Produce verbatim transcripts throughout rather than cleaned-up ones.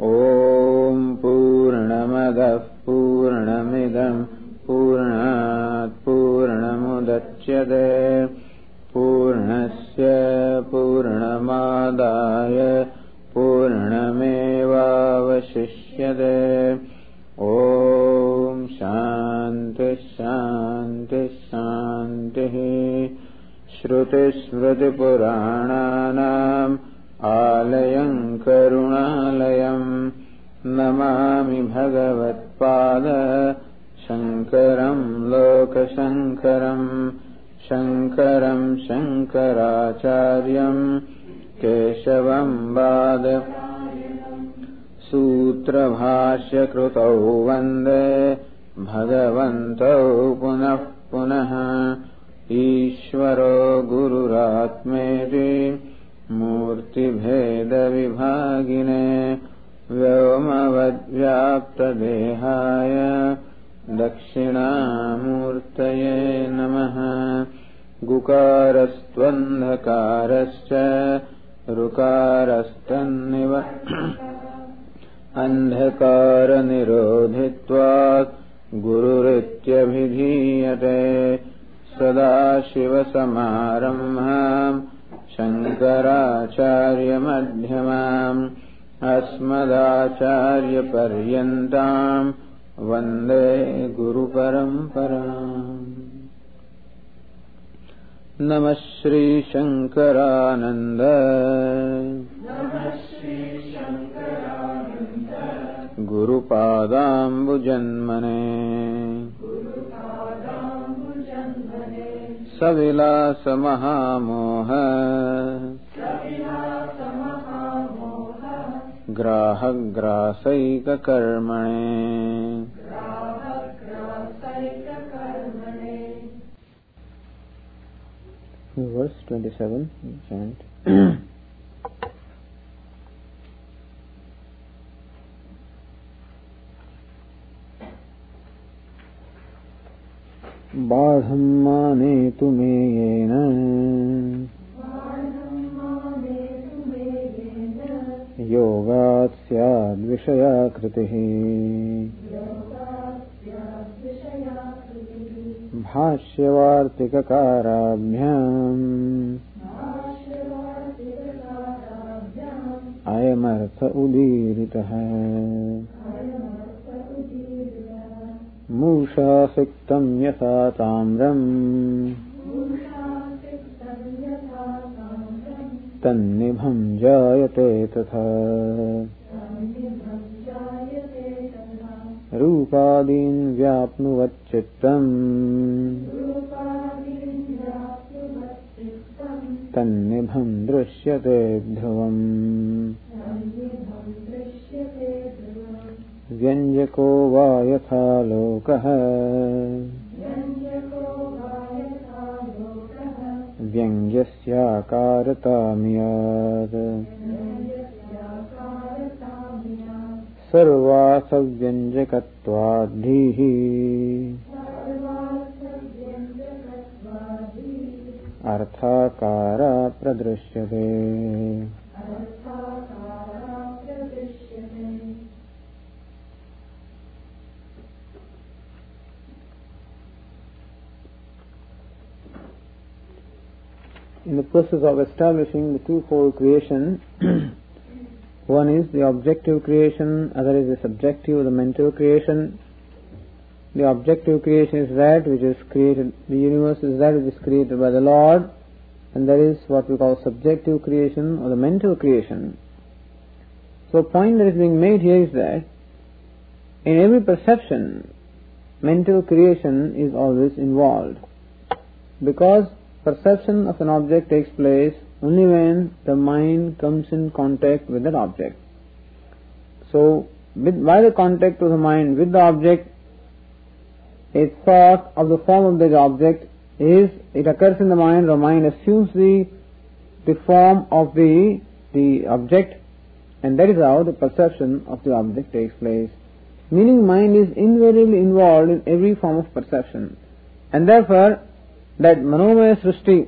ॐ पूर्णमदः पूर्णमिदं पूर्णात् पूर्णमुदच्यते पूर्णस्य पूर्णमादाय पूर्णमेवावशिष्यते। ॐ शान्ति शान्ति शान्तिः। श्रुतिस्मृतिपुराणानाम् आलयं करुणालयं नमामि भगवत्पाद शङ्करं लोकशङ्करं शङ्करं शङ्कराचार्यं केशवं वाद सूत्रभाष्यकृतौ वन्दे भगवन्तौ पुनः पुनः। ईश्वरो गुरुरात्मेति मूर्तिभेदविभागिने व्योमवद्व्याप्तदेहाय दक्षिणामूर्तये नमः। गुकारस्त्वन्धकारश्च ऋकारस्तन्निव अन्धकारनिरोधित्वात् गुरुरित्यभिधीयते। सदाशिवसमारम्भाम् शङ्कराचार्यमध्यमाम् अस्मदाचार्यपर्यन्ताम् वन्दे गुरुपरम्पराम्। नमः श्रीशङ्करानन्द गुरुपादाम्बुजन्मने सविलासमहामोह ग्राहग्रासैककर्मणे। Verse twenty-seven, chant. बाढं मानेतु मे येन योगात् स्याद्विषयाकृतिः। भाष्यवार्तिककाराभ्याम् अयमर्थ उदीरितः। मूषासिक्तं यथा ताम्रम् तन्निभं जायते तथा। रूपादीन् व्याप्नुवच्चित्तम् तन्निभं दृश्यते ध्रुवम्। व्यञ्जको वा यथा लोकः व्यङ्ग्यस्याकारतामियात्। सर्वासव्यञ्जकत्वाद्धीः अर्थाकारा प्रदृश्यते। In the process of establishing the twofold creation, one is the objective creation, other is the subjective, the mental creation. The objective creation is that which is created, the universe is that which is created by the Lord, and that is what we call subjective creation or the mental creation. So a point that is being made here is that in every perception, mental creation is always involved, because perception of an object takes place only when the mind comes in contact with that object. So, with, by the contact of the mind with the object, a thought of the form of that object is, it occurs in the mind, the mind assumes the, the form of the, the object, and that is how the perception of the object takes place. Meaning mind is invariably involved in every form of perception. And therefore, that Manomaya Srishti,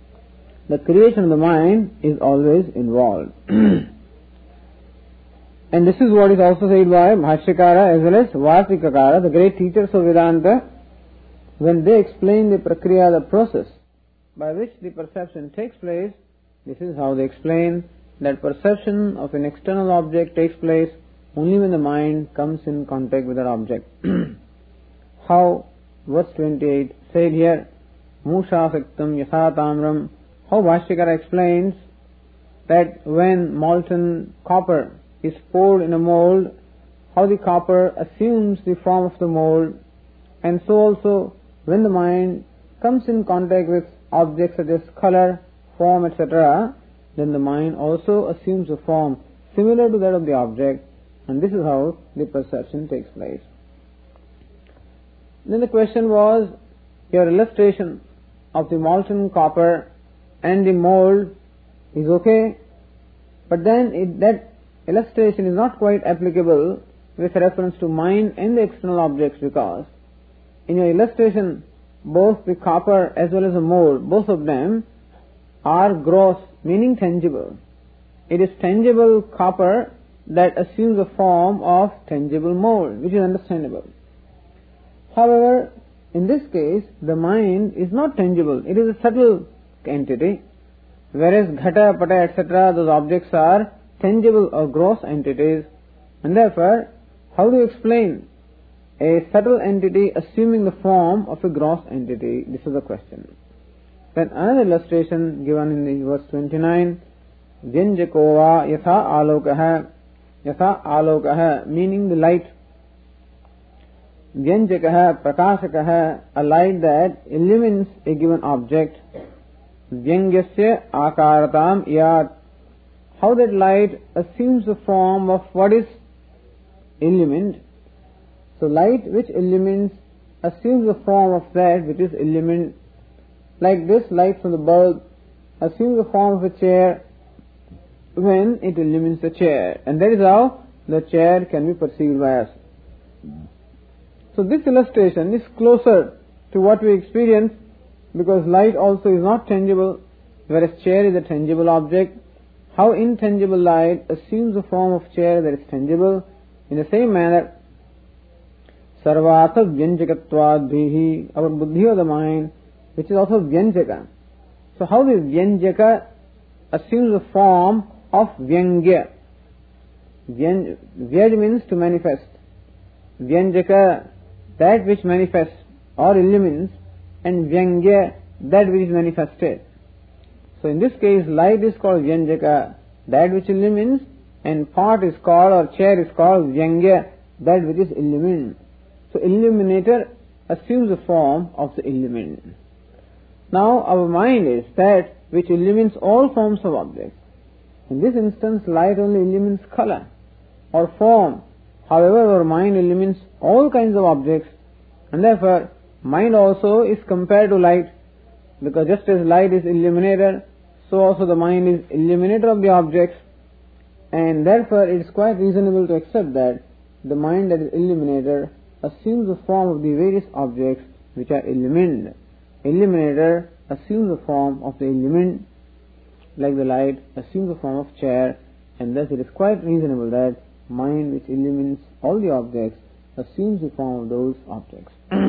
the creation of the mind, is always involved. And this is what is also said by Bhashyakara as well as Vartikakara, the great teachers of Vedanta, when they explain the prakriya, the process by which the perception takes place. This is how they explain that perception of an external object takes place only when the mind comes in contact with that object. How, verse twenty-eight said here, Musha Saktam Yatha Tamram, how Bhashyakara explains that when molten copper is poured in a mold, how the copper assumes the form of the mold, and so also when the mind comes in contact with objects such as color, form, et cetera, then the mind also assumes a form similar to that of the object, and this is how the perception takes place. Then the question was, your illustration of the molten copper and the mold is okay, but then it, that illustration is not quite applicable with reference to mind and the external objects, because in your illustration both the copper as well as the mold, both of them are gross, meaning tangible. It is tangible copper that assumes the form of tangible mold, which is understandable. However, in this case, the mind is not tangible. It is a subtle entity, whereas ghata, pata, et cetera, those objects are tangible or gross entities, and therefore, how do you explain a subtle entity assuming the form of a gross entity? This is the question. Then another illustration given in the verse twenty-nine, Vyanjako va yatha alokaha, yatha alokaha, meaning the light. Vyanjakaha prakashakaha, a light that illumines a given object. Vyangyasya akaratam yat, how that light assumes the form of what is illumined. So light which illumines assumes the form of that which is illumined. Like this light from the bulb assumes the form of a chair when it illumines the chair, and that is how the chair can be perceived by us. So this illustration is closer to what we experience, because light also is not tangible, whereas chair is a tangible object. How intangible light assumes the form of chair that is tangible, in the same manner, sarvata vyanjakatvad bhihi, our buddhi of the mind, which is also vyanjaka. So how this vyanjaka assumes the form of vyangya. Vyaj, vyaj means to manifest. Vyanjaka, that which manifests or illumines, and vyangya, that which is manifested. So in this case, light is called vyanjaka, that which illumines, and pot is called, or chair is called vyangya, that which is illumined. So illuminator assumes the form of the illumined. Now our mind is that which illumines all forms of objects. In this instance, light only illumines color or form. However, our mind illumines all kinds of objects, and therefore mind also is compared to light, because just as light is illuminator, so also the mind is illuminator of the objects, and therefore it is quite reasonable to accept that the mind that is illuminator assumes the form of the various objects which are illumined. Illuminator assumes the form of the illumined, like the light assumes the form of chair, and thus it is quite reasonable that mind which illumines all the objects assumes the form of those objects.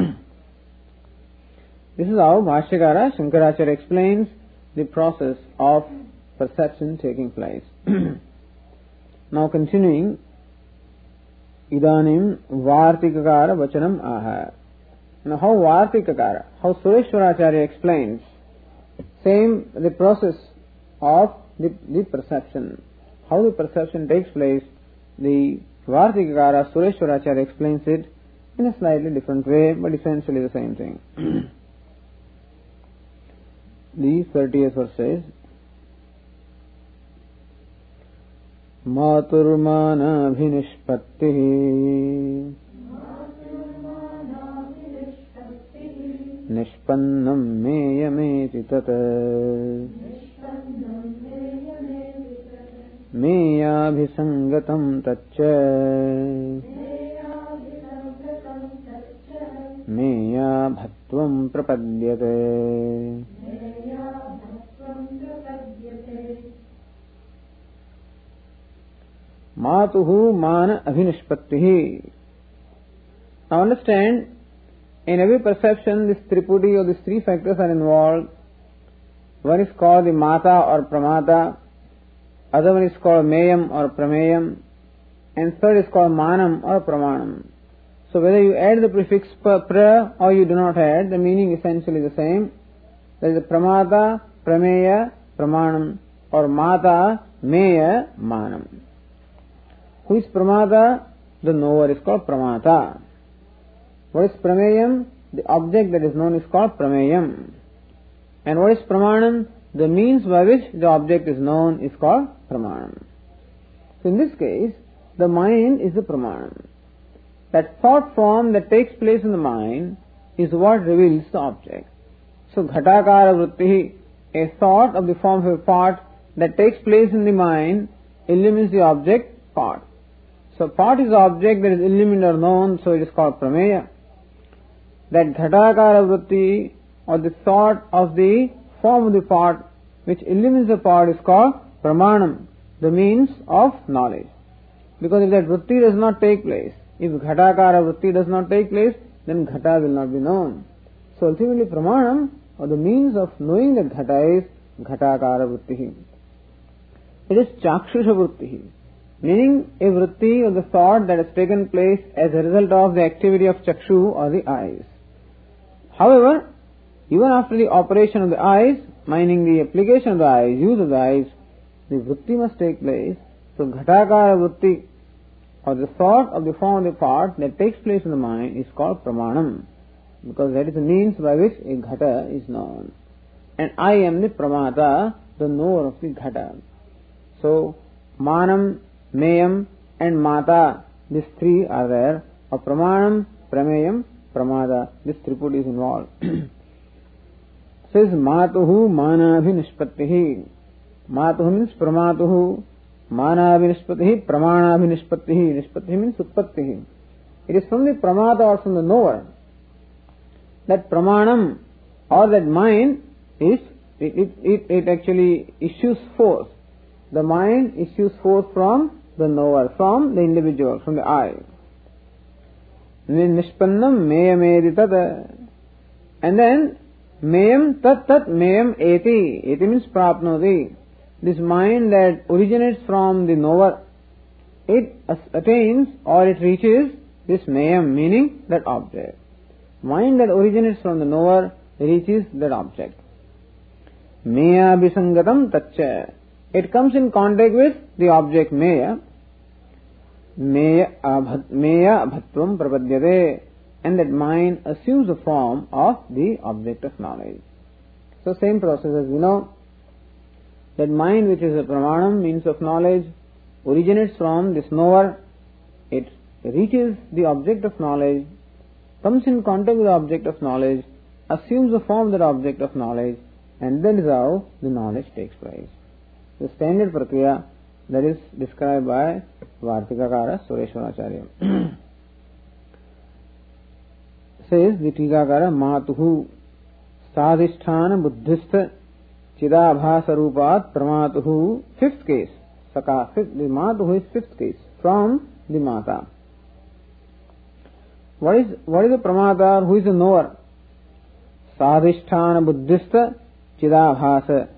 This is how Bhashyakara Shankaracharya explains the process of perception taking place. Now continuing, Idanim Vartikakara Vachanam Aha. Now how Vartikakara, how Sureshwaracharya explains same the process of the, the perception, how the perception takes place. The Vartikakara Sureshwaracharya explains it in a slightly different way, but essentially the same thing. The thirtieth verse says, Maturmana bhinishpattihi nishpannam meyameti tat meyabhisangatam tacca meyabhatvam prapadyate. Matuhu mana abhinishpattihi. Now understand, in every perception, this tripudi or these three factors are involved. One is called the mata or pramata, other one is called meyam or prameyam, and third is called manam or pramanam. So whether you add the prefix pra or you do not add, the meaning essentially is the same. There is a pramata, prameya, pramanam, or mata, meya, manam. Who is pramata? The knower is called pramata. What is prameyam? The object that is known is called prameyam. And what is pramanam? The means by which the object is known is called pramanam. So in this case, the mind is the pramanam. That thought form that takes place in the mind is what reveals the object. So ghatakara vritti, a thought of the form of a part that takes place in the mind, illumines the object part. So part is the object that is illumined or known, so it is called prameya. That ghatakara vritti, or the thought of the form of the part which illumines the part, is called pramanam, the means of knowledge. Because if that vritti does not take place, if ghatakara vritti does not take place, then ghata will not be known. So ultimately pramanam, or the means of knowing that ghata, is ghatakara vritti. It is chakshusha vritti, meaning a vritti or the thought that has taken place as a result of the activity of chakshu or the eyes. However, even after the operation of the eyes, meaning the application of the eyes, use of the eyes, the vritti must take place. So ghatakara vritti, or the thought of the form of the part that takes place in the mind, is called pramanam, because that is the means by which a ghata is known. And I am the pramata, the knower of the ghata. So manam, meyam and mata, these three are there. Of pramanam, prameyam, pramada, this tripudi is involved. Says matuhu manabhinishpattihi. Matuhu means pramatuhu, manabhinishpattihi, pramanabhinishpattihi. Nishpattihi means utpattihi. It is from the pramata or from the knower that pramanam or that mind is, it, it, it, it actually issues forth. The mind issues forth from the knower, from the individual, from the I. Nishpannam meyam tat. And then meyam tat tat meyam eti. Eti means prapnoti. This mind that originates from the knower, it attains or it reaches this meyam, meaning that object. Mind that originates from the knower reaches that object. Meya bisangatam tacca. It comes in contact with the object meya. Meya bhatvam prapadyate. And that mind assumes the form of the object of knowledge. So same process as we know. That mind which is a pramanam, means of knowledge, originates from this knower. It reaches the object of knowledge, comes in contact with the object of knowledge, assumes the form of that object of knowledge, and that is how the knowledge takes place. The standard prakriya that is described by Vartikakara Sureshwaracharya. Says the Tikakara Matuhu Sadhisthana Buddhistha Chidabhasa Rupat Pramatuhu. Fifth case. Saka. Fifth, the Matuhu is fifth case from the Mata. What is what is the Pramata? Who is the knower? Sadhisthana Buddhistha Chidabhasa.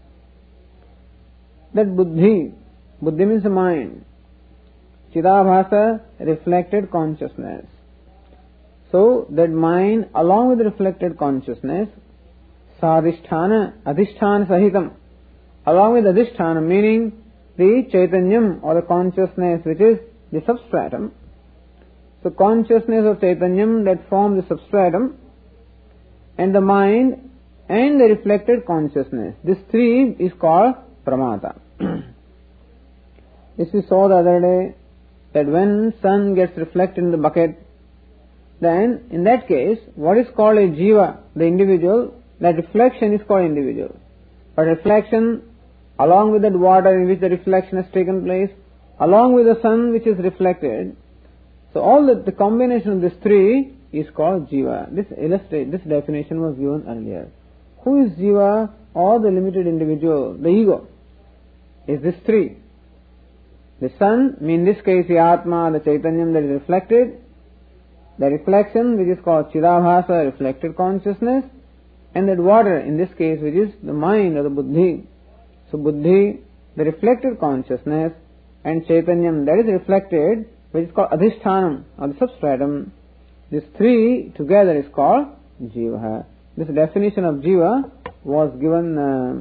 That Buddhi, Buddhi means the mind. Chidabhasa, reflected consciousness. So that mind along with the reflected consciousness, Sadhisthana, Adhisthana Sahitam, along with Adhisthana, meaning the Chaitanyam or the consciousness which is the substratum. So consciousness of Chaitanyam that forms the substratum, and the mind and the reflected consciousness. This three is called Pramata. This we saw the other day, that when sun gets reflected in the bucket, then in that case, what is called a jiva, the individual, that reflection is called individual. But reflection, along with that water in which the reflection has taken place, along with the sun which is reflected, so all the, the combination of these three is called jiva. This illustrate, this definition was given earlier. Who is jiva or the limited individual, the ego? Is this three. The sun, in this case the Atma, the Chaitanyam that is reflected, the reflection which is called Chidabhasa, reflected consciousness, and that water, in this case, which is the mind or the Buddhi. So Buddhi, the reflected consciousness, and Chaitanyam that is reflected, which is called Adhishthanam or the substratum. These three together is called Jiva. This definition of Jiva was given uh,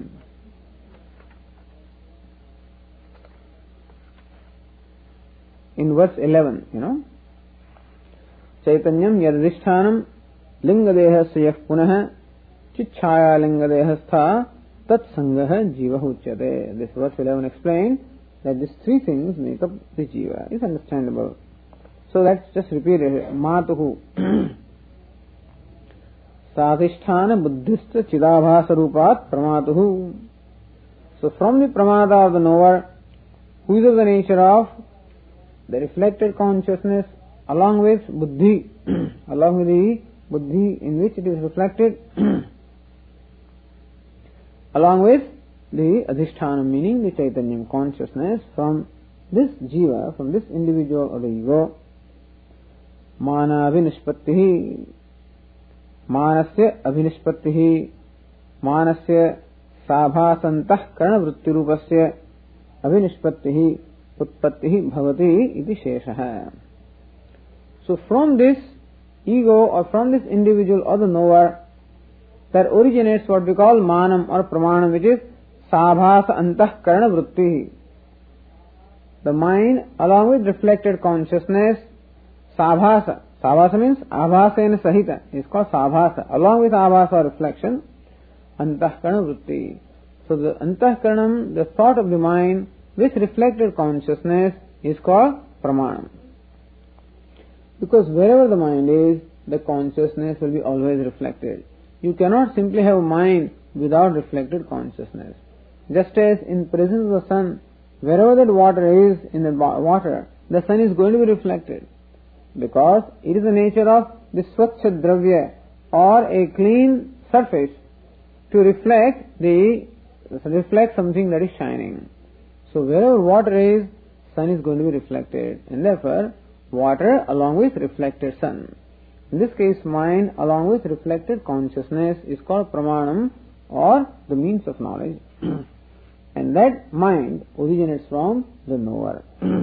in verse eleven, you know. Chaitanyam yadhishthanam lingadeha sayah punah chichaya lingadeha stha tat sangaha jiva uchyate. This verse eleven explains that these three things make up the Jiva. It's understandable. So let's just repeat it. Matuhu sadhisthana buddhista chidabhasa rupat pramatuhu. So from the pramada of the knower, who is of the nature of the reflected consciousness, along with buddhi, along with the buddhi in which it is reflected, along with the adhisthana, meaning the Chaitanyam consciousness, from this jiva, from this individual or the ego, mana abhinishpattihi, manasya abhinishpattihi, manasya sabhasantah karana vrittirupasya abhinishpattihi utpattihi bhavati iti sheshaha. So from this ego or from this individual or the knower, that originates what we call manam or pramanam, which is sabhasa antah karana vritti. The mind along with reflected consciousness, sabhasa. Sabhasa means abhasena sahita. It's called sabhasa. Along with abhasa or reflection, antah karana vritti. So the antah karanam, the thought of the mind with reflected consciousness, is called pramanam. Because wherever the mind is, the consciousness will be always reflected. You cannot simply have a mind without reflected consciousness. Just as in presence of the sun, wherever that water is, in the water, the sun is going to be reflected. Because it is the nature of the swachha dravya, or a clean surface, to reflect the reflect something that is shining. So wherever water is, sun is going to be reflected. And therefore, water along with reflected sun. In this case, mind along with reflected consciousness is called pramanam, or the means of knowledge. And that mind originates from the knower.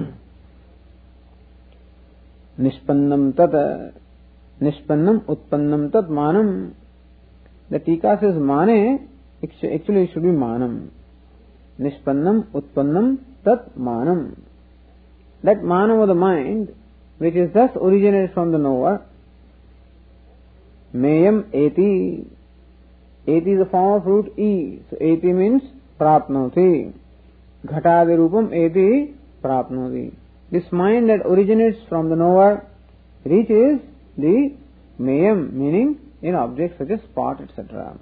Nishpannam tat, nishpannam utpannam tat manam. The Tika says mane, actually it should be manam. Nishpannam utpannam tat manam. That manam of the mind, which is thus originated from the knower, mayam eti. Eti is the form of root e. So eti means prapnoti. Ghatadi rupam eti prapnoti. This mind that originates from the knower reaches the mayam, meaning in objects such as spot, et cetera.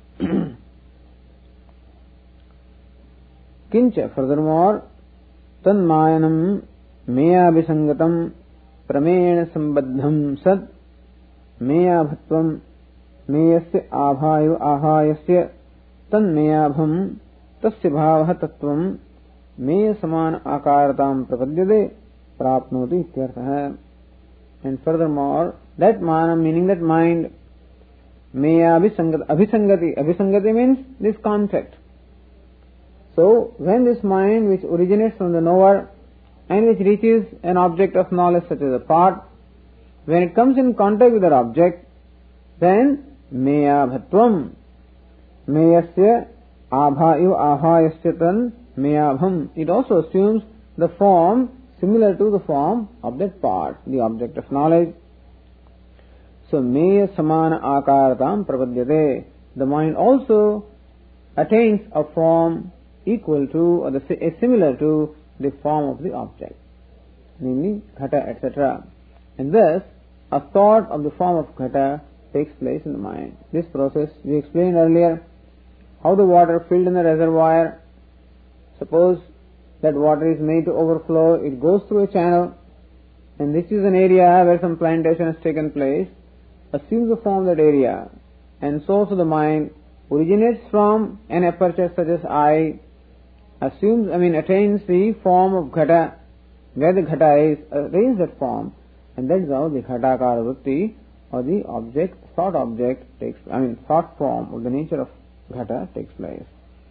Kincha, furthermore, tanmayanam maya visangatam pramena sambaddham sad maya bhatvam meyasya abhayo ahayasya tanmeyabham tasya bhavah tattvam meya samana akaratam prapadyade prapnoti ityartha. And furthermore, that manam, meaning that mind, meya abhisangati. Abhisangati, abhisangati means this contact. So, when this mind which originates from the knower and which reaches an object of knowledge such as a part, when it comes in contact with that object, then meya bhatvam, meyasya abhayo ahayasya tan meyabham. It also assumes the form similar to the form of that part, the object of knowledge. So, meya samana akaratam prapadyate. The mind also attains a form equal to or the, similar to the form of the object, namely ghata, et cetera. And thus, a thought of the form of ghata takes place in the mind. This process we explained earlier, how the water filled in the reservoir, suppose that water is made to overflow, it goes through a channel, and this is an area where some plantation has taken place, assumes the form of that area, and so also the mind originates from an aperture such as eye, assumes, I mean, attains the form of ghata, where the ghata is arranged that form, and that is how the ghatakara vritti or the object, thought object takes, I mean thought form of the nature of ghata takes place.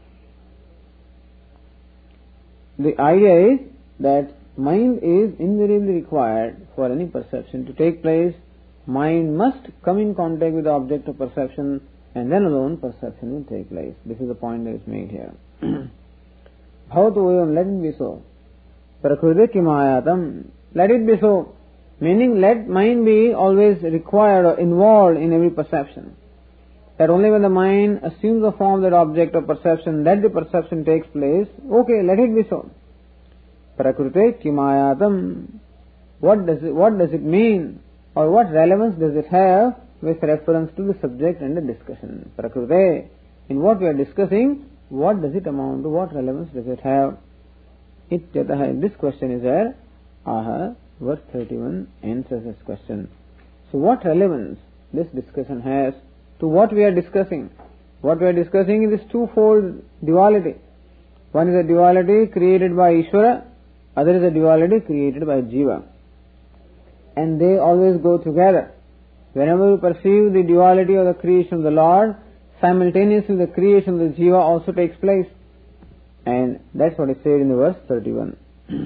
The idea is that mind is invariably required for any perception to take place. Mind must come in contact with the object of perception, and then alone perception will take place. This is the point that is made here. Bhavatu evam, let it be so. Prakriti kimayatam, let it be so. Meaning, let mind be always required or involved in every perception. That only when the mind assumes the form of that object of perception, that the perception takes place. Okay, let it be so. Prakriti kimayatam. What does it, what does it mean? Or what relevance does it have with reference to the subject and the discussion? Prakriti. In what we are discussing, what does it amount to? What relevance does it have? Ityataha. This question is there. Aha. Verse thirty-one answers this question. So what relevance this discussion has to what we are discussing? What we are discussing is this twofold duality. One is a duality created by Ishvara, other is a duality created by Jiva. And they always go together. Whenever we perceive the duality of the creation of the Lord, simultaneously the creation of the Jiva also takes place. And that's what is said in the verse thirty-one.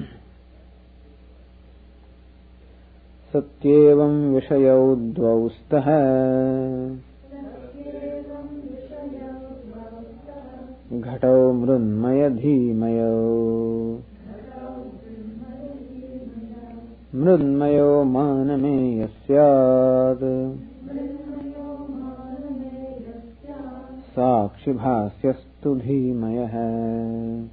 Satyevam vishayau dvaustah ghatau mrunmaya dhimayau mrunmayo maname yasyad sakshi bhasyastu dhimayah.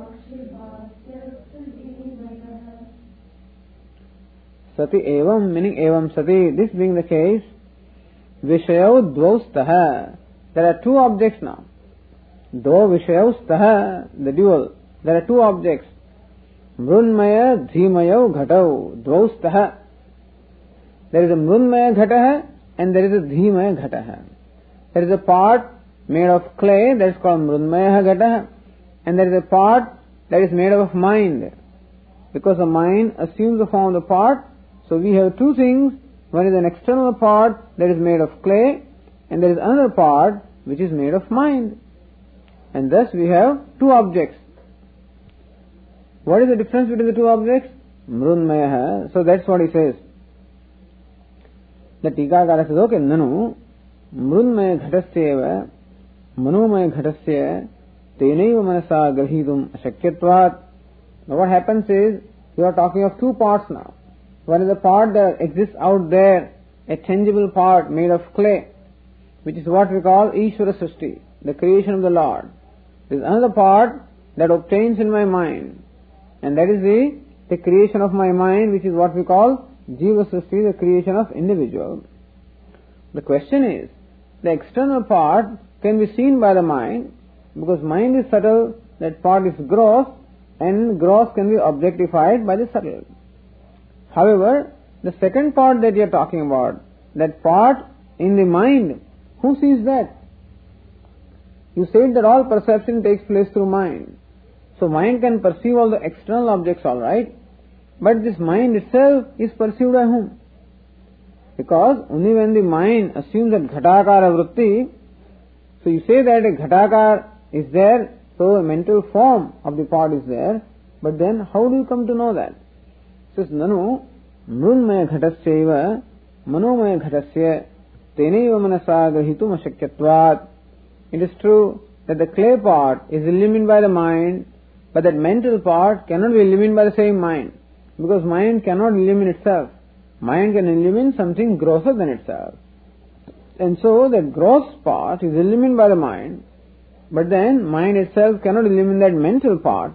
Sati evam, meaning evam sati, this being the case, vishayau dvaustah, there are two objects now. Do vishayaustah, the dual, there are two objects. Mrunmaya dhimayau ghatau dvaustah. There is a mrunmaya ghataha and there is a dhimaya ghataha. There is a part made of clay that is called mrunmaya ghataha, and there is a part that is made of mind. Because the mind assumes the form of the part, so we have two things. One is an external part that is made of clay, and there is another part which is made of mind. And thus we have two objects. What is the difference between the two objects? Mrunmaya. So that's what he says. The Tikakara says, okay, nanu mrunmaya ghatasyeva manomaya ghatasya tenaiva manasa grahitum ashakyatvat. Now what happens is, you are talking of two parts now. One is a part that exists out there, a tangible part made of clay, which is what we call Ishvara Srishti, the creation of the Lord. There is another part that obtains in my mind, and that is the, the creation of my mind, which is what we call Jiva Srishti, the creation of individual. The question is, the external part can be seen by the mind, because mind is subtle, that part is gross, and gross can be objectified by the subtle. However, the second part that you are talking about, that part in the mind, who sees that? You said that all perception takes place through mind. So mind can perceive all the external objects, all right, but this mind itself is perceived by whom? Because only when the mind assumes that ghatakara vritti, so you say that a ghatakara is there, so a mental form of the part is there, but then how do you come to know that? Says nanu mrunmaya ghatasyaiva manomaya ghatasya tenaiva manasa grahitum ashakyatvat. It is true that the clay part is illumined by the mind, but that mental part cannot be illumined by the same mind, because mind cannot illumine itself. Mind can illumine something grosser than itself. And so the gross part is illumined by the mind, but then mind itself cannot illumine that mental part.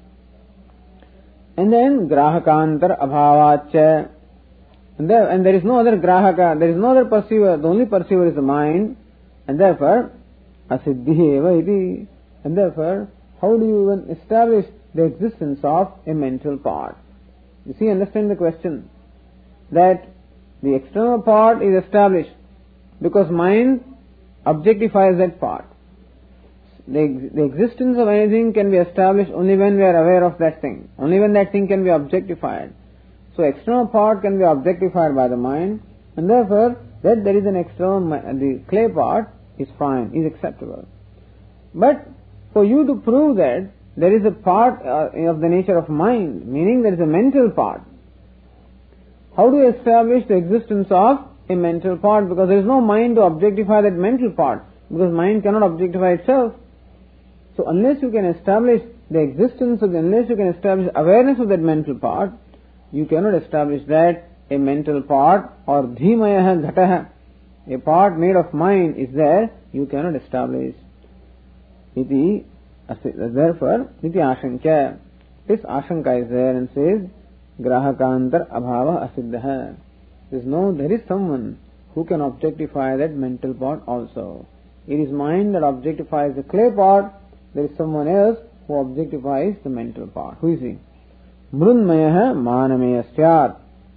And then grahakantar abhavacha, and there, and there is no other grahaka, there is no other perceiver, the only perceiver is the mind, and therefore asiddhi eva iti, and therefore how do you even establish the existence of a mental part? You see, understand the question, that the external part is established because mind objectifies that part. the, the existence of anything can be established only when we are aware of that thing, only when that thing can be objectified. So external part can be objectified by the mind, and therefore that there is an external, the clay part is fine, is acceptable. But for you to prove that there is a part uh, of the nature of mind, meaning there is a mental part, how do you establish the existence of a mental part? Because there is no mind to objectify that mental part, because mind cannot objectify itself. So unless you can establish the existence of, the, unless you can establish awareness of that mental part, you cannot establish that a mental part or dhimaya ghataha, a part made of mind is there, you cannot establish. Iti, therefore, iti ashankya. This ashanka is there and says, grahakantar abhava asiddha. There is no, there is someone who can objectify that mental part also. It is mind that objectifies the clay part. There is someone else who objectifies the mental part. Who is he? Mrunmayaha manameya syat.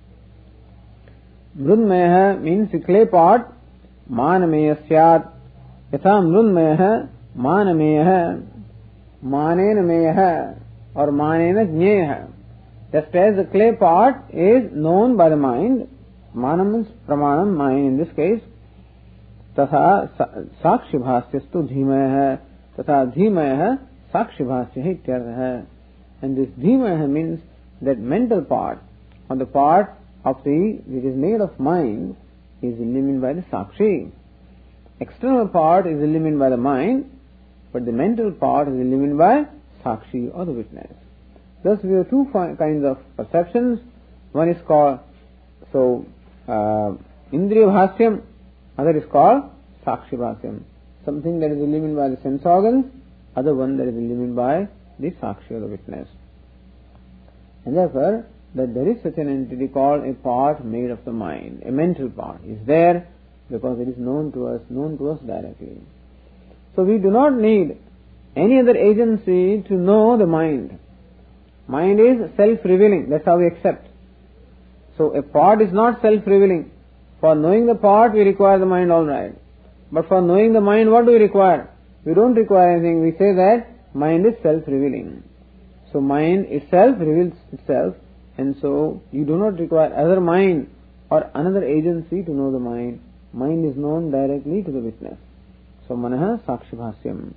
Mrunmayaha means the clay part. Manameya syat. Yatha mrunmayaha manameyaha. Manena meyaha. Or manena jneyaha. Just as the clay part is known by the mind, manam means pramanam, mind in this case, तथा साक्षिभाष्यस्तु धीमयः तथा धीमयः साक्षिभाष्यः इत्यर्थः. And this धीमयः means that mental part or the part of the which is made of mind is illumined by the sakshi. External part is illumined by the mind, but the mental part is illumined by sakshi or the witness. Thus we have two kinds of perceptions. One is called so uh, indriya bhasyam, other is called sakshi bhasyam. Something that is illumined by the sense organs, other one that is illumined by the sakshi or the witness. And therefore, that there is such an entity called a part made of the mind, a mental part is there because it is known to us, known to us directly. So we do not need any other agency to know the mind. Mind is self-revealing, that's how we accept. So a part is not self-revealing. For knowing the part we require the mind, alright. But for knowing the mind, what do we require? We don't require anything. We say that mind is self-revealing. So mind itself reveals itself, and so you do not require other mind or another agency to know the mind. Mind is known directly to the witness. So manaha sakshi bhasyam.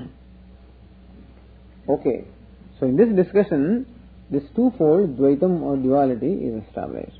Okay. So in this discussion, this twofold dvaitam or duality is established.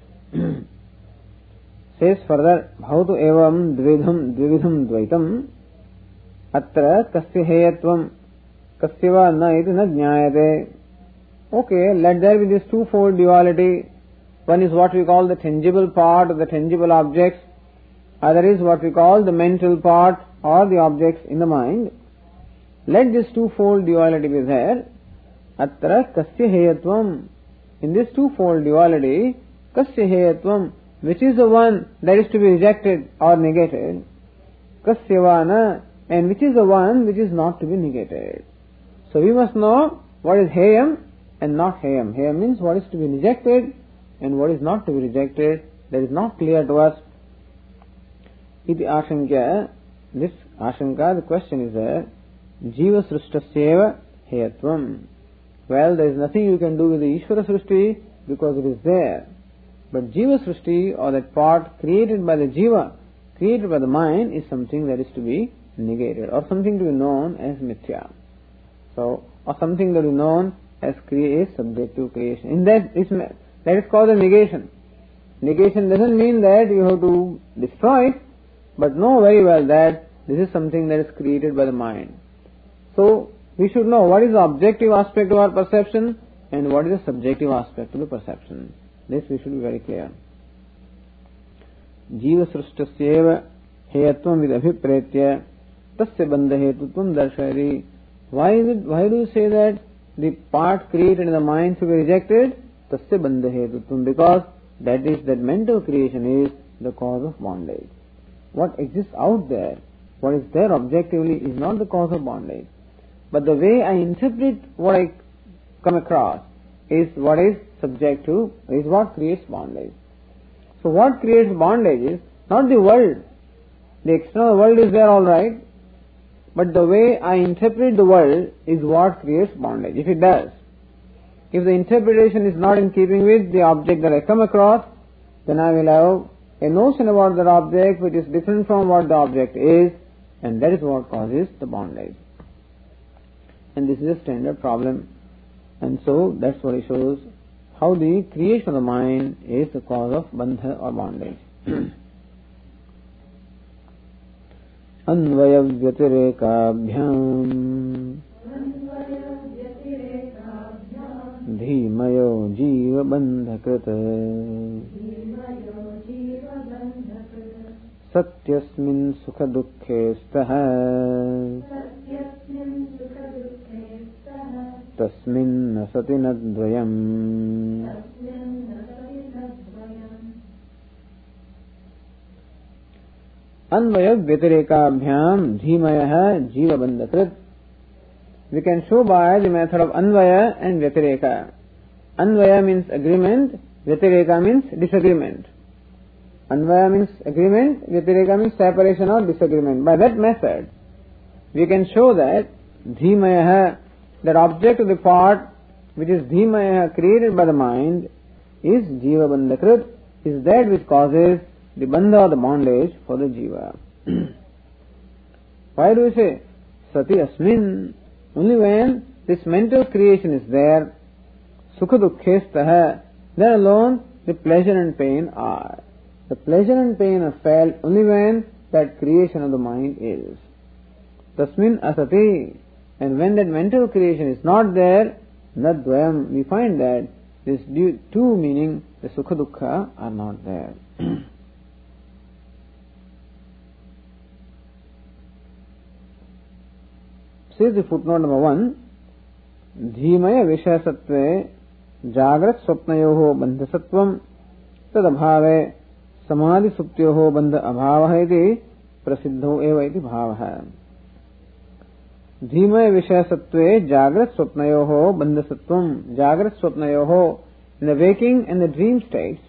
Says further, bhavatu evam dvidham dvividham dvaitam atra kasya heyatvam kasya va na iti na jnayate. Okay, let there be this twofold duality. One is what we call the tangible part or the tangible objects. Other is what we call the mental part or the objects in the mind. Let this twofold duality be there. Atra kasya heyatvam. In this twofold duality, kasya heyatvam, which is the one that is to be rejected or negated, kasyavana, and which is the one which is not to be negated. So we must know what is heyam and not heyam. Heyam means what is to be rejected and what is not to be rejected. That is not clear to us. Iti ashankya, this ashanka, the question is there, jiva srushtasyeva heyatvam. Well, there is nothing you can do with the Ishvara Srushti because it is there. But Jiva Srushti, or that part created by the Jiva, created by the mind, is something that is to be negated, or something to be known as mithya. So, or something that is known as crea- subjective creation. In that, that is called a negation. Negation doesn't mean that you have to destroy it, but know very well that this is something that is created by the mind. So, we should know what is the objective aspect of our perception and what is the subjective aspect of the perception. This we should be very clear. Jiva srushtasyeva heyatvam vidabhipretya tasya bandha hetutvam darshayati. Why is it, why do you say that the part created in the mind should be rejected? Tasya bandha hetutvam. Because that is, that mental creation is the cause of bondage. What exists out there, what is there objectively, is not the cause of bondage. But the way I interpret what I come across is what is subject to, is what creates bondage. So what creates bondage is not the world. The external world is there, all right. but the way I interpret the world is what creates bondage, if it does. If the interpretation is not in keeping with the object that I come across, then I will have a notion about that object which is different from what the object is, and that is what causes the bondage. And this is a standard problem. And so that's what it shows, how the creation of the mind is the cause of bandha or bondage. Anvaya Vyatireka Dhimayo Jiva Bandhakrata Satyasmin Sukha Dukkhe Staha Tasmin Nasati Nadvayam. Anvaya Vyatireka Dhimaya Jiva Bandhakrit. We can show by the method of Anvaya and Vyatireka. Anvaya means agreement, Vyatireka means disagreement. Anvaya means agreement, Vyatireka means separation or disagreement. By that method, we can show that Dhimaya, that object of the part which is Dhimaya created by the mind, is Jiva Bandhakrit, is that which causes the bandha or the bondage for the Jiva. Why do we say Sati Asmin? Only when this mental creation is there, Sukha Dukkhe, then alone the pleasure and pain are. The pleasure and pain are felt only when that creation of the mind is. Tasmin Asati. And when that mental creation is not there, Nadvayam, we find that this two, meaning the Sukha Dukkha, are not there. Says the footnote number one, Dhimaya Vishasatve Jagrat Swapnayoho Bandhasatvam Tadabhave Samadhi Suptyoho Bandha Abhavaha iti Prasiddho eva iti bhavaha. Dhimaya Vishasatve Jagrat Swapnayoho Bandhasatvam. Jagrat Swapnayoho, in the waking and the dream states.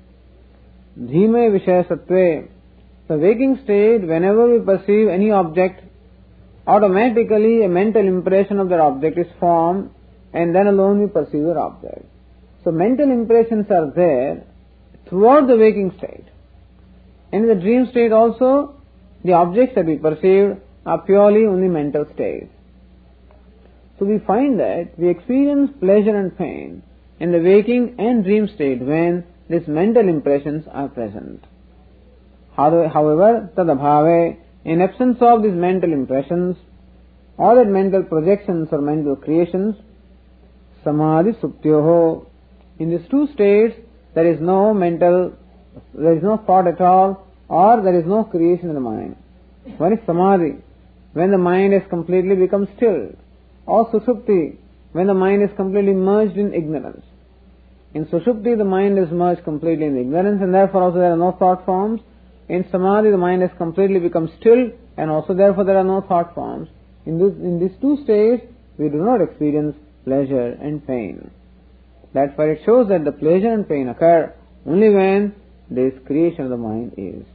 Dhimaya Vishasatve, the waking state, whenever we perceive any object, automatically a mental impression of that object is formed, and then alone we perceive that object. So mental impressions are there throughout the waking state. And in the dream state also, the objects that we perceive are purely only mental states. So we find that we experience pleasure and pain in the waking and dream state when these mental impressions are present. However, tadabhave, in absence of these mental impressions or that mental projections or mental creations, samadhi suptyoho, in these two states there is no mental, there is no thought at all, or there is no creation in the mind. One is samadhi, when the mind has completely become still, or sushupti, when the mind is completely merged in ignorance. In sushupti the mind is merged completely in ignorance, and therefore also there are no thought forms. In samadhi the mind has completely become still, and also therefore there are no thought forms. In, this, in these two states we do not experience pleasure and pain. That's why it shows that the pleasure and pain occur only when this creation of the mind is.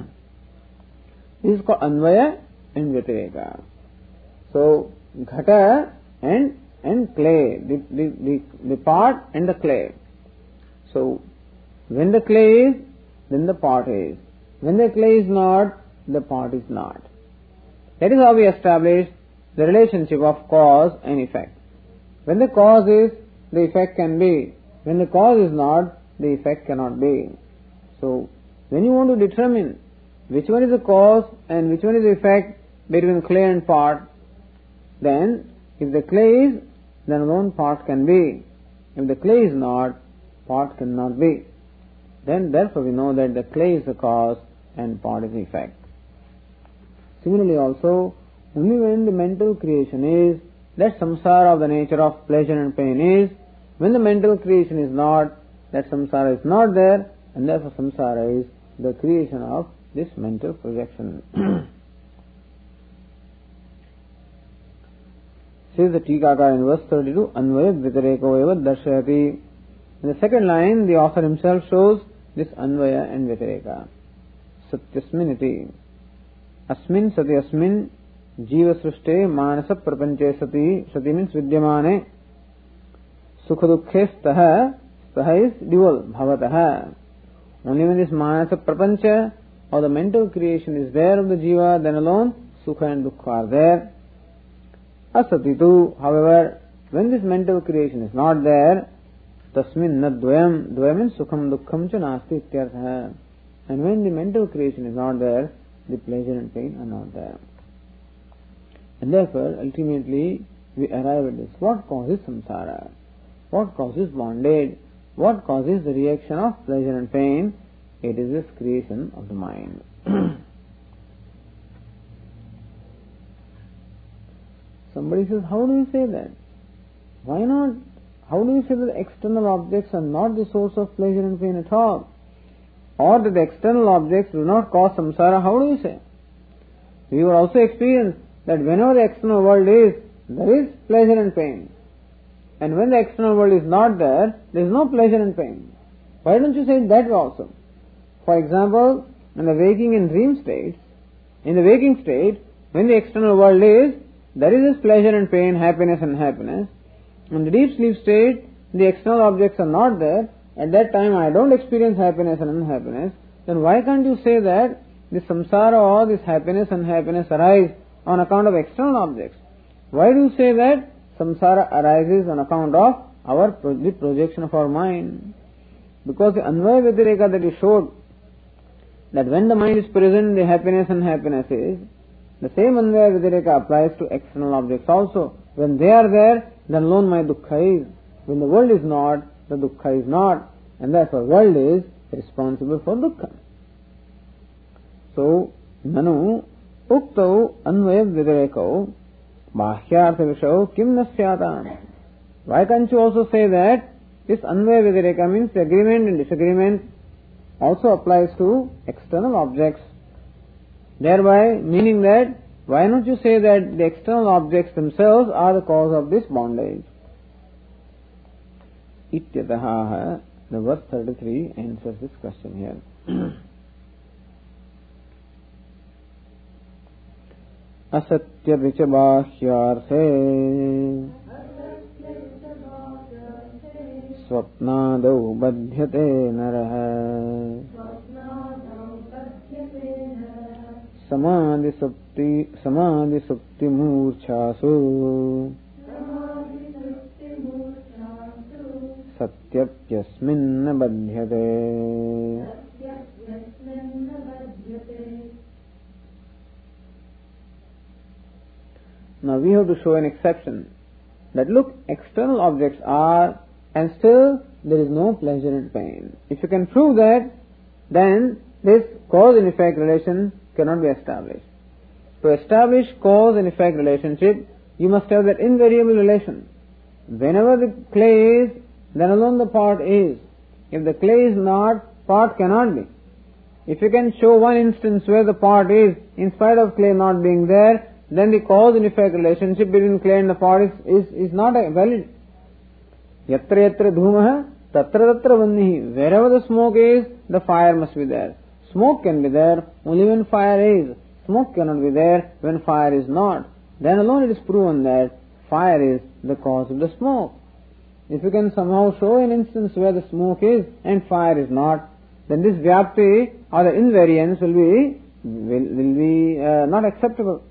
This is called Anvaya and Vyatireka. So, Ghata and, and clay, the, the, the, the part and the clay. So, when the clay is, then the part is. When the clay is not, the part is not. That is how we establish the relationship of cause and effect. When the cause is, the effect can be. When the cause is not, the effect cannot be. So, when you want to determine which one is the cause and which one is the effect between clay and part, then if the clay is, then alone part can be. If the clay is not, part cannot be. Then therefore we know that the clay is the cause and part is the effect. Similarly also, only when the mental creation is, that samsara of the nature of pleasure and pain is. When the mental creation is not, that samsara is not there, and therefore samsara is the creation of this mental projection. Says the Tikakara in verse thirty-two, Anvaya Vyatireko eva darshayati. In the second line, the author himself shows this Anvaya and Vyatireka. Satyasmin iti. Asmin sati asmin Jiva Srushte Manasa Prapanche Sati. Sati means Vidyamane. Sukha Dukkhe Staha. Staha is dual. Bhavataha. Only when this Manasa Prapancha or the mental creation is there of the Jiva, then alone Sukha and Dukkha are there. Asatitu, however, when this mental creation is not there, Tasmin na dvayam. Dvayam means Sukham Dukkham cha nasti ityartha. And when the mental creation is not there, the pleasure and pain are not there. And therefore, ultimately, we arrive at this. What causes samsara? What causes bondage? What causes the reaction of pleasure and pain? It is this creation of the mind. Somebody says, how do you say that? Why not? How do you say that the external objects are not the source of pleasure and pain at all? Or that the external objects do not cause samsara? How do you say? We will also experience that whenever the external world is, there is pleasure and pain. And when the external world is not there, there is no pleasure and pain. Why don't you say it that way also? For example, in the waking and dream states, in the waking state, when the external world is, there is this pleasure and pain, happiness and happiness. In the deep sleep state, the external objects are not there. At that time, I don't experience happiness and unhappiness. Then why can't you say that this samsara or this happiness and unhappiness arise on account of external objects? Why do you say that samsara arises on account of our the projection of our mind? Because the Anvaya Vyatireka that you showed, that when the mind is present, the happiness and unhappiness is, the same Anvaya Vyatireka applies to external objects also. When they are there, then alone my dukkha is. When the world is not, the dukkha is not. And therefore world is responsible for dukkha. So, nanu uktau anvaya vyatireko bahyartha vishau kim nasyata. Why can't you also say that this anvaya vyatireka means the agreement and disagreement also applies to external objects? Thereby meaning that, why not you say that the external objects themselves are the cause of this bondage? Ityataha, the verse thirty-three answers this question here. Asatya vicha bahyarthe swapnadau badhyate naraha samadhi supti samadhi supti murchasu satyapyasmin badhyate. Now we have to show an exception, that look, external objects are, and still there is no pleasure and pain. If you can prove that, then this cause and effect relation cannot be established. To establish cause and effect relationship, you must have that invariable relation. Whenever the clay is, then alone the pot is. If the clay is not, pot cannot be. If you can show one instance where the pot is, in spite of clay not being there, then the cause and effect relationship between clay and the pot is, is, is not valid. Yatra yatra dhumaha, tatra tatra vannihi. Wherever the smoke is, the fire must be there. Smoke can be there only when fire is. Smoke cannot be there when fire is not. Then alone it is proven that fire is the cause of the smoke. If you can somehow show an instance where the smoke is and fire is not, then this vyapti or the invariance will be will, will be uh, not acceptable.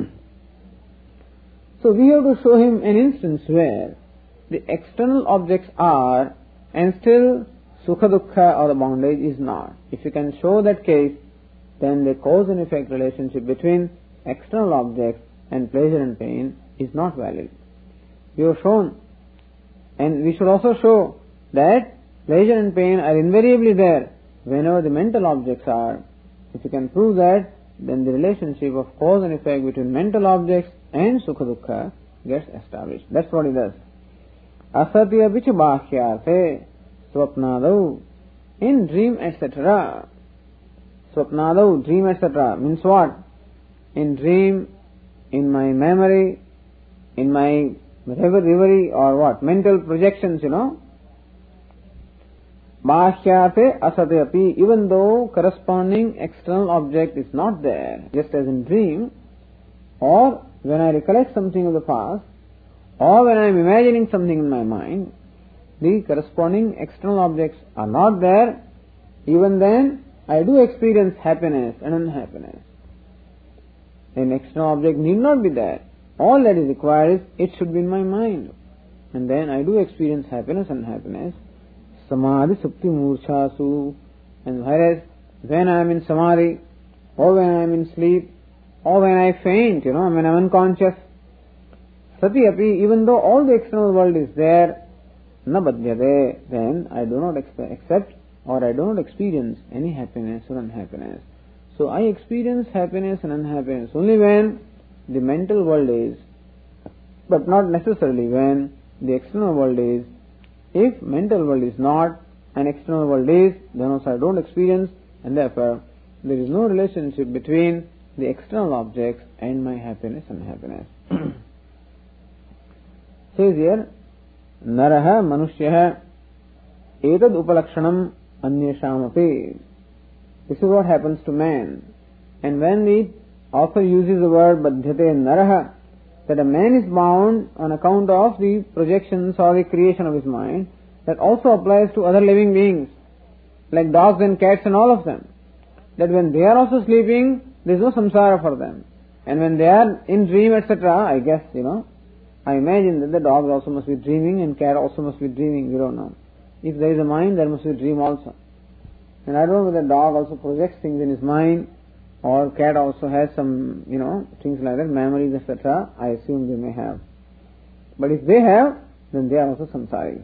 So we have to show him an instance where the external objects are and still sukha dukkha or the bondage is not. If you can show that case, then the cause and effect relationship between external objects and pleasure and pain is not valid. We have shown, and we should also show that pleasure and pain are invariably there whenever the mental objects are. If you can prove that, then the relationship of cause and effect between mental objects and sukha dukkha gets established. That's what it does. Asatya vicha bahyarthe swapnadau, in dream, et cetera. Swapnadau, dream, et cetera means what? In dream, in my memory, in my reverie or what? Mental projections, you know. Bahyate asatyapi, even though corresponding external object is not there, just as in dream, or when I recollect something of the past, or when I am imagining something in my mind, the corresponding external objects are not there, even then I do experience happiness and unhappiness. An external object need not be there. All that is required is it should be in my mind. And then I do experience happiness and unhappiness. Samadhi supti murchasu. And whereas when I am in samadhi, or when I am in sleep, or when I faint, you know, when I am unconscious, sati api, even though all the external world is there, na badhyate, then I do not accept or I do not experience any happiness or unhappiness. So I experience happiness and unhappiness only when the mental world is, but not necessarily when the external world is. If mental world is not and external world is, then also I don't experience, and therefore there is no relationship between the external objects and my happiness and unhappiness. Says here, Naraha Manushyaha Etad Upalakshanam Anyashamapi. This is what happens to man. And when the author uses the word Badhyate Naraha, that a man is bound on account of the projections or the creation of his mind, that also applies to other living beings, like dogs and cats and all of them. That when they are also sleeping, there is no samsara for them. And when they are in dream, et cetera, I guess, you know, I imagine that the dog also must be dreaming and cat also must be dreaming, we don't know. If there is a mind, there must be a dream also. And I don't know whether the dog also projects things in his mind, or cat also has some, you know, things like that, memories, et cetera. I assume they may have. But if they have, then they are also samsari.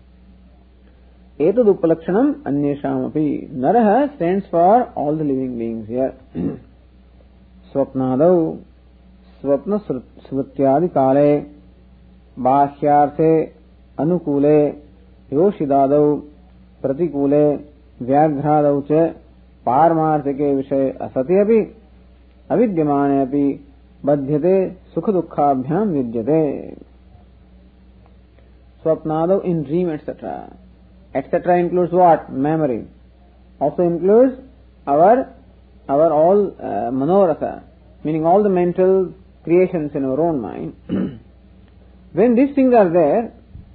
Etad upalakshanam anyesham api. Naraha stands for all the living beings here. Swapnadau, swapna srutyadi kale, bahyarthe anukule, yoshidadau, pratikule, व्याघ्रादौ च पारमार्थिके विषय असति अपि अविद्यमाने अपि बध्यते सुख दुःखाभ्याम विद्यते. Swapnadau, in dream, et cetera. et cetera includes what? Memory. Also includes our our all uh, manorasa, meaning all the mental creations in our own mind. When these things are there,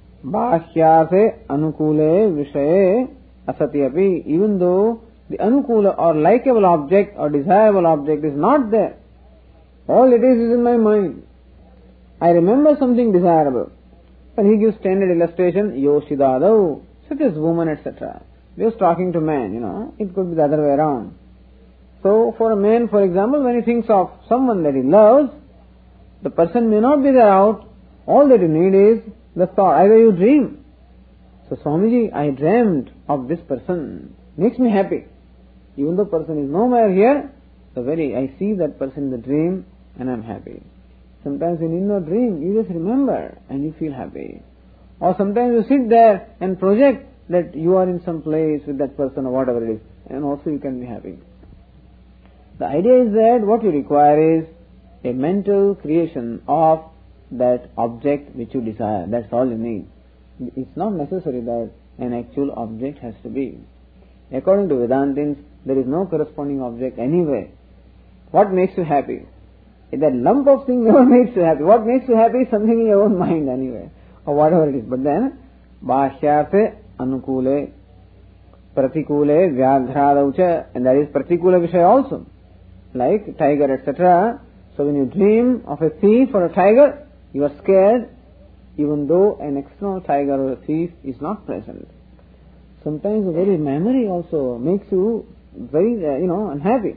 bahyase anukule vishaye asati api, even though the anukula or likable object or desirable object is not there, all it is is in my mind. I remember something desirable. And he gives standard illustration, yoshidadau, such as woman, et cetera. He was talking to man, you know, it could be the other way around. So for a man, for example, when he thinks of someone that he loves, the person may not be there out. All that you need is the thought. Either you dream. So Swamiji, I dreamt of this person. Makes me happy. Even though person is no more here, the very I see that person in the dream and I am happy. Sometimes when you need no dream, you just remember and you feel happy. Or sometimes you sit there and project that you are in some place with that person or whatever it is, and also you can be happy. The idea is that what you require is a mental creation of that object which you desire. That's all you need. It's not necessary that an actual object has to be. According to Vedantins, there is no corresponding object anywhere. What makes you happy? That lump of thing never makes you happy. What makes you happy is something in your own mind anyway, or whatever it is. But then, bāhyāse anukule, pratikule, vyaghradaucha, and there is pratikula vishaya also, like tiger, et cetera. So when you dream of a thief or a tiger, you are scared, even though an external tiger or a thief is not present. Sometimes the very memory also makes you very, uh, you know, unhappy.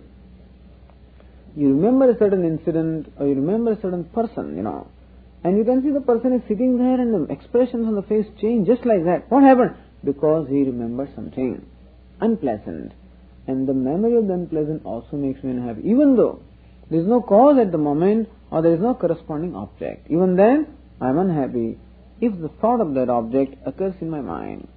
You remember a certain incident or you remember a certain person, you know, and you can see the person is sitting there and the expressions on the face change just like that. What happened? Because he remembered something unpleasant. And the memory of the unpleasant also makes me unhappy. Even though there is no cause at the moment or there is no corresponding object. Even then, I am unhappy if the thought of that object occurs in my mind.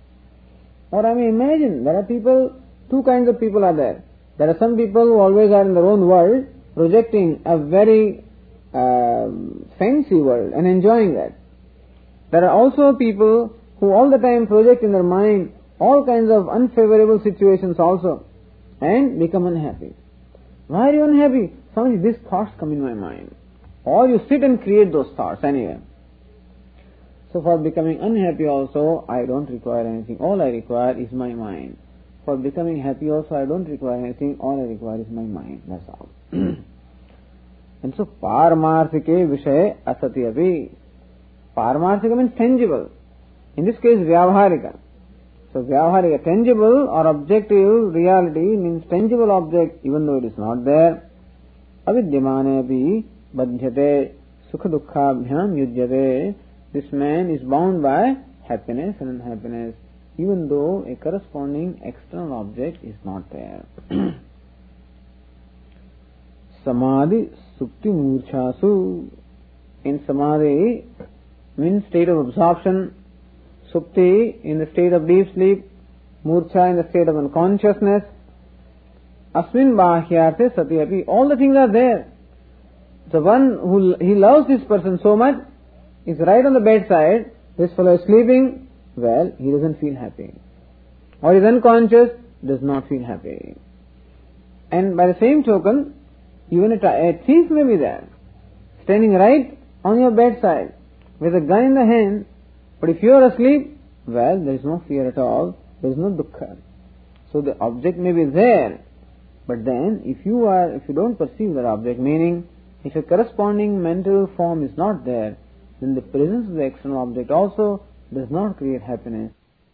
Or I may imagine, there are people, two kinds of people are there. There are some people who always are in their own world, projecting a very uh, fancy world and enjoying that. There are also people who all the time project in their mind all kinds of unfavorable situations also and become unhappy. Why are you unhappy? Some of these thoughts come in my mind. or you sit and create those thoughts anyway. So for becoming unhappy also, I don't require anything. All I require is my mind. For becoming happy also, I don't require anything. All I require is my mind. That's all. And so, Paramarthike Vishay Asati Api. Paramarthika means tangible. In this case, Vyavaharika. So, Vyavaharika, tangible or objective reality means tangible object, even though it is not there. Avidyamane api badhyate sukha dukkhabhyam yujyate. This man is bound by happiness and unhappiness, even though a corresponding external object is not there. Samadhi Supti Murchasu. In Samadhi means state of absorption, Supti in the state of deep sleep, Murcha in the state of unconsciousness. Asmin Bahyarte Sati Api. All the things are there. The one who he loves this person so much is right on the bedside. This fellow is sleeping. Well, he doesn't feel happy. Or is unconscious, does not feel happy. And by the same token, even a, a thief may be there, standing right on your bedside with a gun in the hand, but if you are asleep, well, there is no fear at all, there is no dukkha. So the object may be there, but then if you are, if you don't perceive that object, meaning if a corresponding mental form is not there, then the presence of the external object also does not create happiness.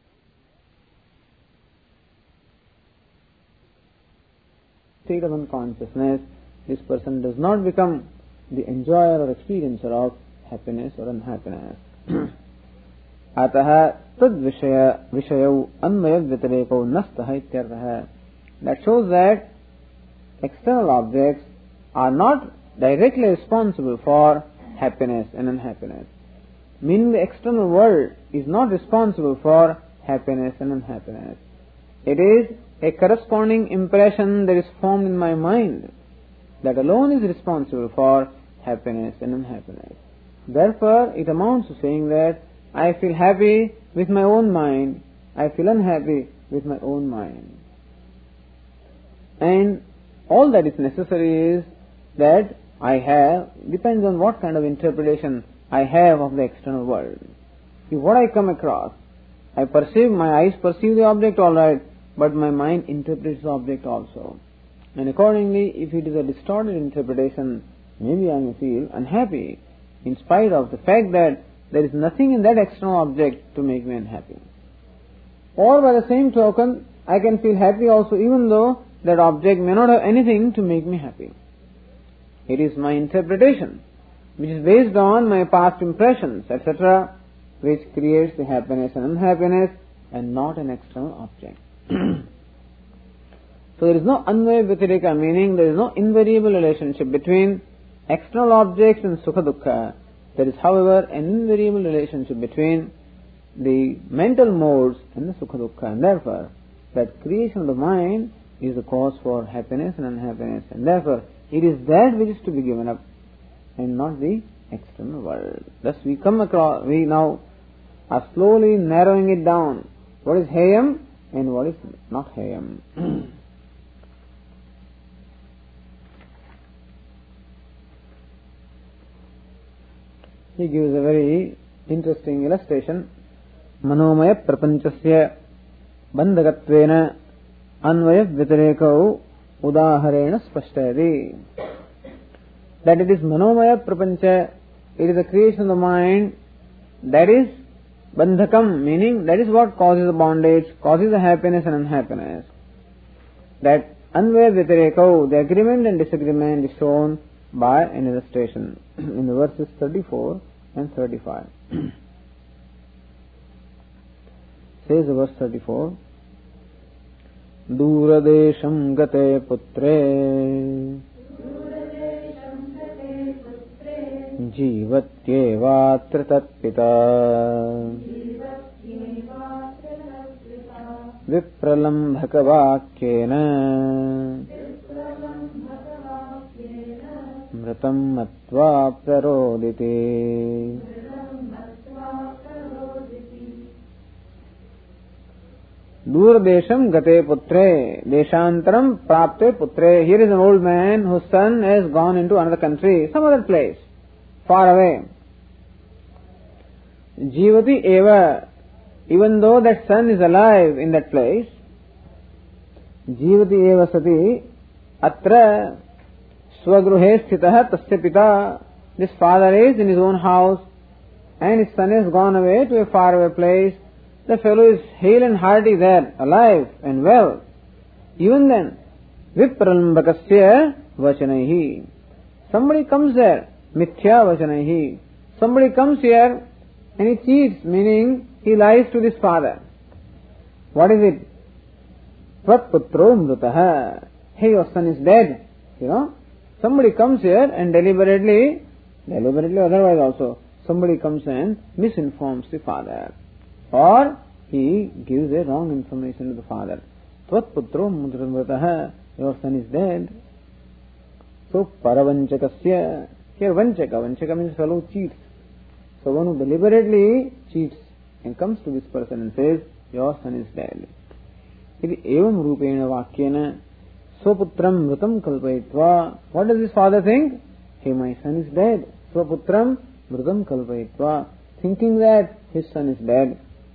State of unconsciousness, this person does not become the enjoyer or experiencer of happiness or unhappiness. Ataha tad vishaya vishayau anvaya vyatireko nastaha ityartha. That shows that external objects are not directly responsible for happiness and unhappiness. Meaning the external world is not responsible for happiness and unhappiness. It is a corresponding impression that is formed in my mind that alone is responsible for happiness and unhappiness. Therefore, it amounts to saying that I feel happy with my own mind, I feel unhappy with my own mind. And all that is necessary is that I have, depends on what kind of interpretation I have of the external world. If what I come across, I perceive, my eyes perceive the object alright, but my mind interprets the object also. And accordingly, if it is a distorted interpretation, maybe I may feel unhappy, in spite of the fact that there is nothing in that external object to make me unhappy. Or by the same token, I can feel happy also even though that object may not have anything to make me happy. It is my interpretation, which is based on my past impressions, et cetera, which creates the happiness and unhappiness, and not an external object. So there is no anvaya vyatireka, meaning there is no invariable relationship between external objects and sukha dukkha. There is, however, an invariable relationship between the mental modes and the sukha dukkha, and therefore that creation of the mind is the cause for happiness and unhappiness, and therefore it is that which is to be given up and not the external world. Thus we come across, we now are slowly narrowing it down. What is heyam and what is not heyam. He gives a very interesting illustration. Manomaya prapanchasya bandhagatvena anvaya vyatireko udaharena spashtayati. That it is manomaya prapancha, it is the creation of the mind, that is bandhakam, meaning that is what causes the bondage, causes the happiness and unhappiness. That anvaya vyatireko, the agreement and disagreement, is shown by an illustration in the verses thirty-four and thirty-five. Says the verse thirty-four, Duradesham gate putre Jivatyevatra tatpita Vipralambhakavakyena Mratam matva praroditi. Durdesham gate putre, deshantaram prapte putre. Here is an old man whose son has gone into another country, some other place. far away. Jivati eva, even though that son is alive in that place, Jivati eva sati, atra swagruhe sthitah tasya pita, this father is in his own house and his son has gone away to a faraway place. The fellow is hale and hearty there, alive and well. Even then, vipralambakasya vachanaihi. Somebody comes there, mithya vachanaihi. Somebody comes here and he cheats, meaning he lies to this father. What is it? Tvat putro mrutaha. Hey, your son is dead. You know, somebody comes here and deliberately, deliberately otherwise also, somebody comes and misinforms the father. Or he gives a wrong information to the father. Tvat putro mrutaha. Your son is dead. So, paravanchakasya. Here, vanchaka. Vanchaka means fellow cheats. So, one who deliberately cheats and comes to this person and says, your son is dead. Iti evam rupena vakyena swaputram mrutam kalpayitva. What does his father think? Hey, my son is dead. Swaputram mrutam kalpayitva. Thinking that his son is dead.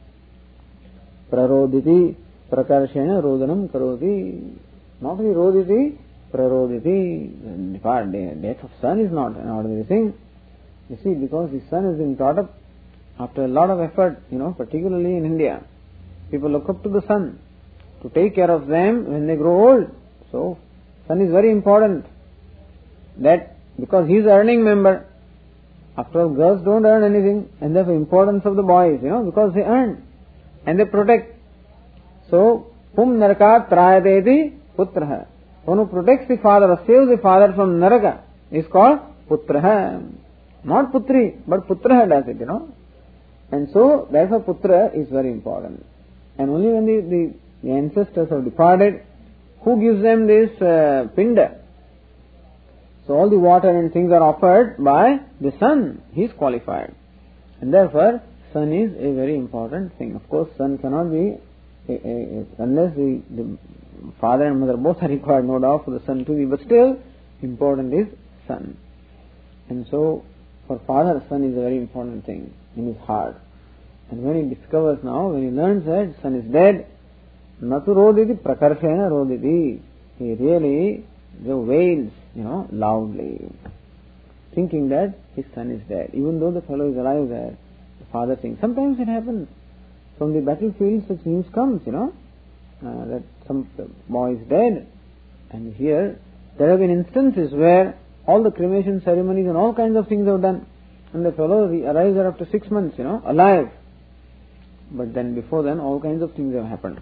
Praroditi prakarshena rodanam karoti. Not only roditi, praroditi. The death of son is not an ordinary thing. You see, because the son has been brought up after a lot of effort, you know, particularly in India. People look up to the son to take care of them when they grow old. So, son is very important. That, because he is the earning member. After all, girls don't earn anything, and therefore importance of the boys, you know, because they earn and they protect. So, hum narakat trayateti putraha. One who protects the father or saves the father from naraka is called putraha. Not putri, but putraha does it, you know. And so, therefore putra is very important. And only when the, the, the ancestors have departed, who gives them this uh, pinda? So all the water and things are offered by the son. He is qualified. And therefore, son is a very important thing. Of course, son cannot be, a, a, a, unless the, the father and mother both are required, no doubt, for the son to be. But still, important is son. And so, for father, son is a very important thing in his heart. And when he discovers now, when he learns that son is dead, natu roditi prakarshena roditi. He really wails, you know, loudly, thinking that his son is dead. Even though the fellow is alive there, the father thinks. Sometimes it happens. From the battlefield such news comes, you know, uh, that some boy is dead. And here, there have been instances where all the cremation ceremonies and all kinds of things are done. And the fellow arrives there after six months, you know, alive. But then before then, all kinds of things have happened.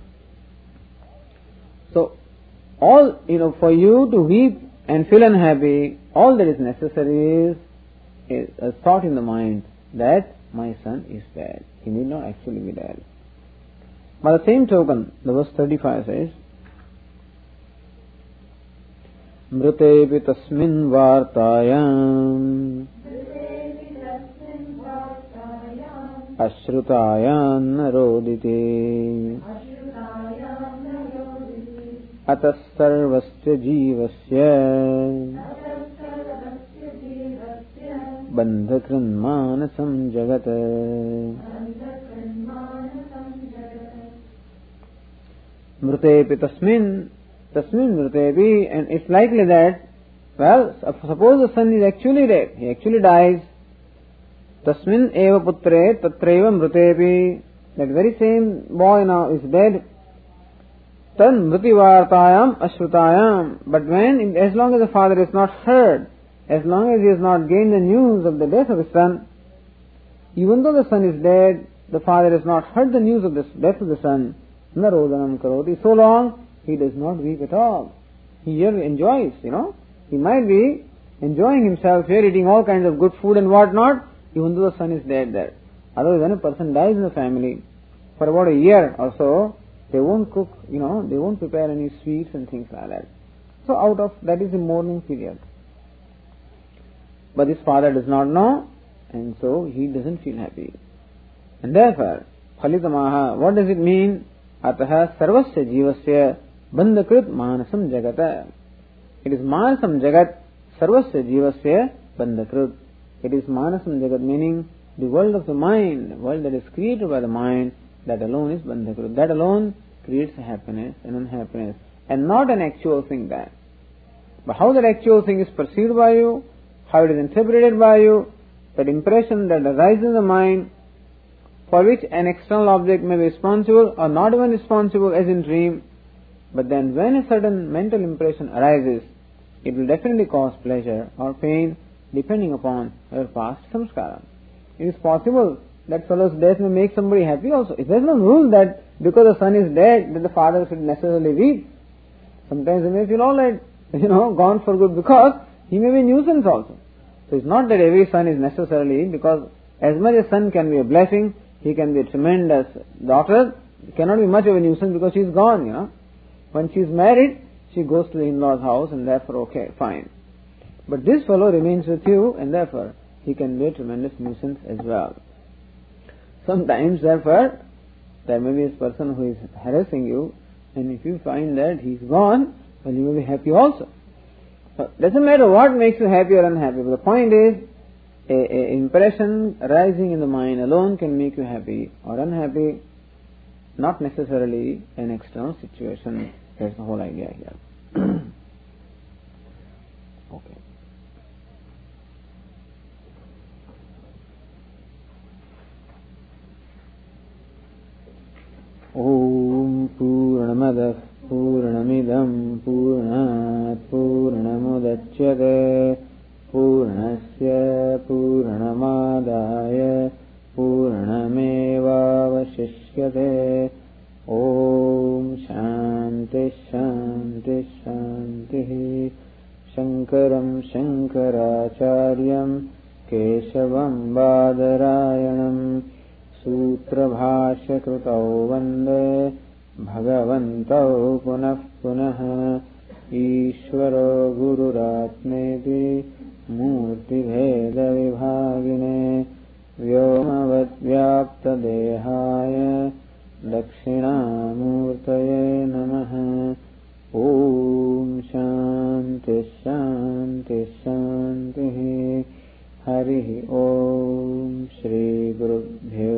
So, all, you know, for you to weep and feel unhappy, all that is necessary is a, a thought in the mind that my son is dead. He need not actually be dead. By the same token, the verse thirty-five says, Mritepi tasmin vartayam ashrutayam narodite atas sarvasya jivasya bandhakran manasam jagat. Mritepi tasmin, tasmin mritepi, and it's likely that, well, suppose the son is actually dead, he actually dies. Tasmin eva putre tatreva mritepi, that very same boy now is dead. Tan mritivartayam ashrutayam, but when, as long as the father is not heard, as long as he has not gained the news of the death of his son, even though the son is dead, the father has not heard the news of the death of the son, narodanam karoti, so long he does not weep at all. He here enjoys, you know. He might be enjoying himself here, eating all kinds of good food and what not, even though the son is dead there. Otherwise, when a person dies in the family, for about a year or so, they won't cook, you know, they won't prepare any sweets and things like that. So out of, that is the mourning period. But his father does not know, and so he doesn't feel happy. And therefore, phalitamaha, what does it mean? Ataha sarvasya jivasya bandhakrit manasam jagata. It is manasam jagat sarvasya jivasya bandhakrit. It is Manasam Jagat, meaning the world of the mind, the world that is created by the mind, that alone is Bandhakru. That alone creates happiness and unhappiness, and not an actual thing that. But how that actual thing is perceived by you, how it is interpreted by you, that impression that arises in the mind, for which an external object may be responsible or not even responsible as in dream, but then when a certain mental impression arises, it will definitely cause pleasure or pain depending upon your past samskara. It is possible that fellow's death may make somebody happy also. It has no rule that because the son is dead that the father should necessarily weep. Sometimes they may feel alright, you know, gone for good, because he may be a nuisance also. So it's not that every son is necessarily, because as much as son can be a blessing, he can be a tremendous daughter, it cannot be much of a nuisance because she is gone, you know. When she is married, she goes to the in-laws' house and therefore okay, fine. But this fellow remains with you and therefore he can be a tremendous nuisance as well. Sometimes therefore there may be a person who is harassing you, and if you find that he is gone, well, you may be happy also. So it doesn't matter what makes you happy or unhappy, but the point is, a, a impression arising in the mind alone can make you happy or unhappy, not necessarily an external situation. That's the whole idea here. Okay. Om Purnamadah Purnamidam Purnat Purnamudachyate Purnasya Purnamadaya Purnamevavashishyate. Om Shanti Shanti Shanti. Shankaram Shankaracharyam Keshavam Badarayanam Sutra Bhashya Krutau Vande Bhagavantau Punah Punah. Ishvaro Gururatmeti Murti Bheda Vibhagine Vyomavad Vyapta Dehaya Dakshinamurtaye Namaha. Om Shanti Shanti Shanti. Harihi Om Shri Gurubhyo